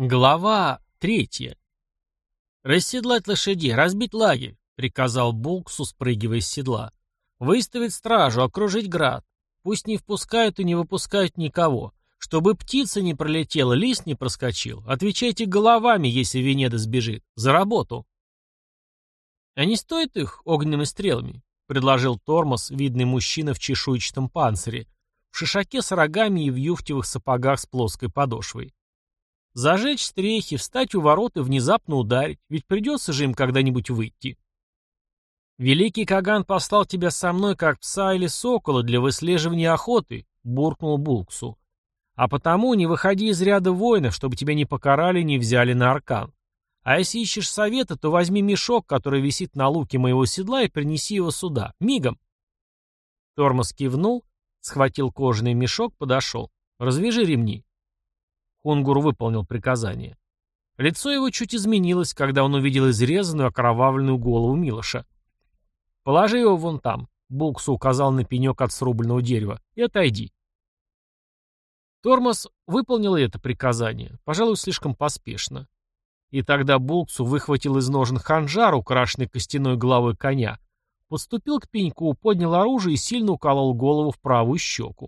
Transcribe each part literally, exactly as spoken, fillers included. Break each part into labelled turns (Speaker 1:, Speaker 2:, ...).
Speaker 1: Глава третья. «Расседлать лошадей, разбить лагерь», — приказал Булксу, спрыгивая с седла. «Выставить стражу, окружить град. Пусть не впускают и не выпускают никого. Чтобы птица не пролетела, лист не проскочил. Отвечайте головами, если Венеда сбежит. За работу». «А не стоит их огненными стрелами?» — предложил Тормоз, видный мужчина в чешуйчатом панцире, в шишаке с рогами и в юфтевых сапогах с плоской подошвой. «Зажечь стрехи, встать у ворот и внезапно ударить, ведь придется же им когда-нибудь выйти». «Великий Каган послал тебя со мной, как пса или сокола, для выслеживания охоты», — буркнул Булксу. «А потому не выходи из ряда воинов, чтобы тебя не покарали и не взяли на аркан. А если ищешь совета, то возьми мешок, который висит на луке моего седла, и принеси его сюда, мигом». Тормоз кивнул, схватил кожаный мешок, подошел. «Развяжи ремни». Хунгур выполнил приказание. Лицо его чуть изменилось, когда он увидел изрезанную, окровавленную голову Милоша. «Положи его вон там», — Булксу указал на пенек от срубленного дерева, — «и отойди». Тормоз выполнил это приказание, пожалуй, слишком поспешно. И тогда Булксу выхватил из ножен ханжар, украшенный костяной головой коня, подступил к пеньку, поднял оружие и сильно уколол голову в правую щеку.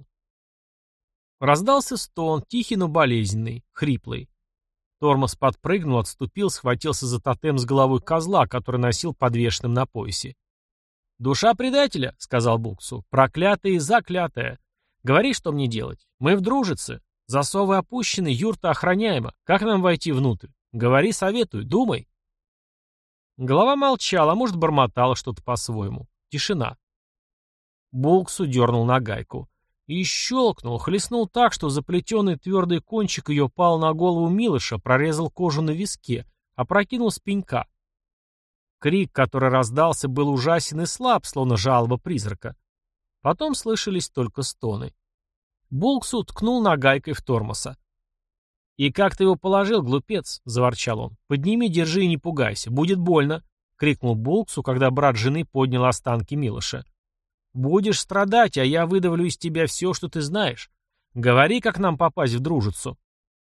Speaker 1: Раздался стон, тихий, но болезненный, хриплый. Тормоз подпрыгнул, отступил, схватился за тотем с головой козла, который носил подвешенным на поясе. «Душа предателя», — сказал Булксу, — «проклятая и заклятая. Говори, что мне делать. Мы в дружице. Засовы опущены, юрта охраняема. Как нам войти внутрь? Говори, советуй, думай». Голова молчала, а может, бормотала что-то по-своему. Тишина. Булксу дернул на гайку. И щелкнул, хлестнул так, что заплетенный твердый кончик ее пал на голову Милоша, прорезал кожу на виске, опрокинул с пенька. Крик, который раздался, был ужасен и слаб, словно жалоба призрака. Потом слышались только стоны. Булксу ткнул нагайкой в Тормоза. «И как ты его положил, глупец?» — заворчал он. «Подними, держи и не пугайся. Будет больно!» — крикнул Булксу, когда брат жены поднял останки Милоша. «Будешь страдать, а я выдавлю из тебя все, что ты знаешь. Говори, как нам попасть в дружицу».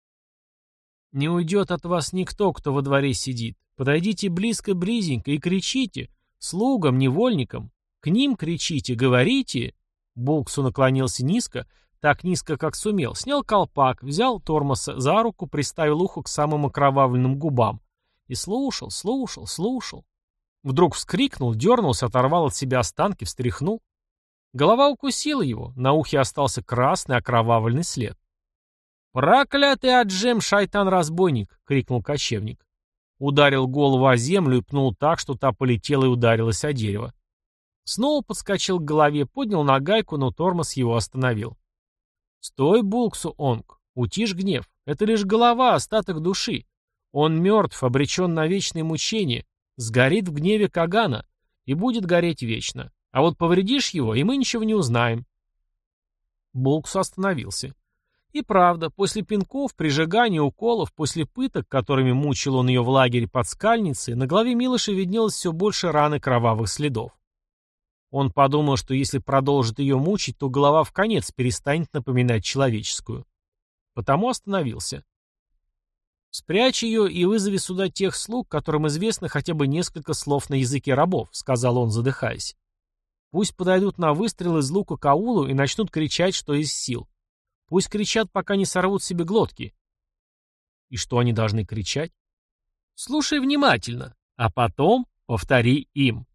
Speaker 1: «Не уйдет от вас никто, кто во дворе сидит. Подойдите близко-близенько и кричите. Слугам, невольникам. К ним кричите, говорите». Булксу наклонился низко, так низко, как сумел, снял колпак, взял Тормоза за руку, приставил ухо к самым окровавленным губам. И слушал, слушал, слушал. Вдруг вскрикнул, дернулся, оторвал от себя останки, встряхнул. Голова укусила его, на ухе остался красный окровавленный след. «Проклятый Аджем, шайтан-разбойник!» — крикнул кочевник. Ударил голову о землю и пнул так, что та полетела и ударилась о дерево. Снова подскочил к голове, поднял нагайку, но Тормоз его остановил. «Стой, Булксу-онг, утишь гнев. Это лишь голова, остаток души. Он мертв, обречен на вечные мучения, сгорит в гневе Кагана и будет гореть вечно. А вот повредишь его, и мы ничего не узнаем». Булксу остановился. И правда, после пинков, прижигания, уколов, после пыток, которыми мучил он ее в лагере под Скальницей, на голове Милоша виднелось все больше ран и кровавых следов. Он подумал, что если продолжит ее мучить, то голова вконец перестанет напоминать человеческую. Потому остановился. «Спрячь ее и вызови сюда тех слуг, которым известно хотя бы несколько слов на языке рабов», — сказал он, задыхаясь. «Пусть подойдут на выстрел из лука к аулу и начнут кричать, что из сил. Пусть кричат, пока не сорвут себе глотки». «И что они должны кричать?» «Слушай внимательно, а потом повтори им».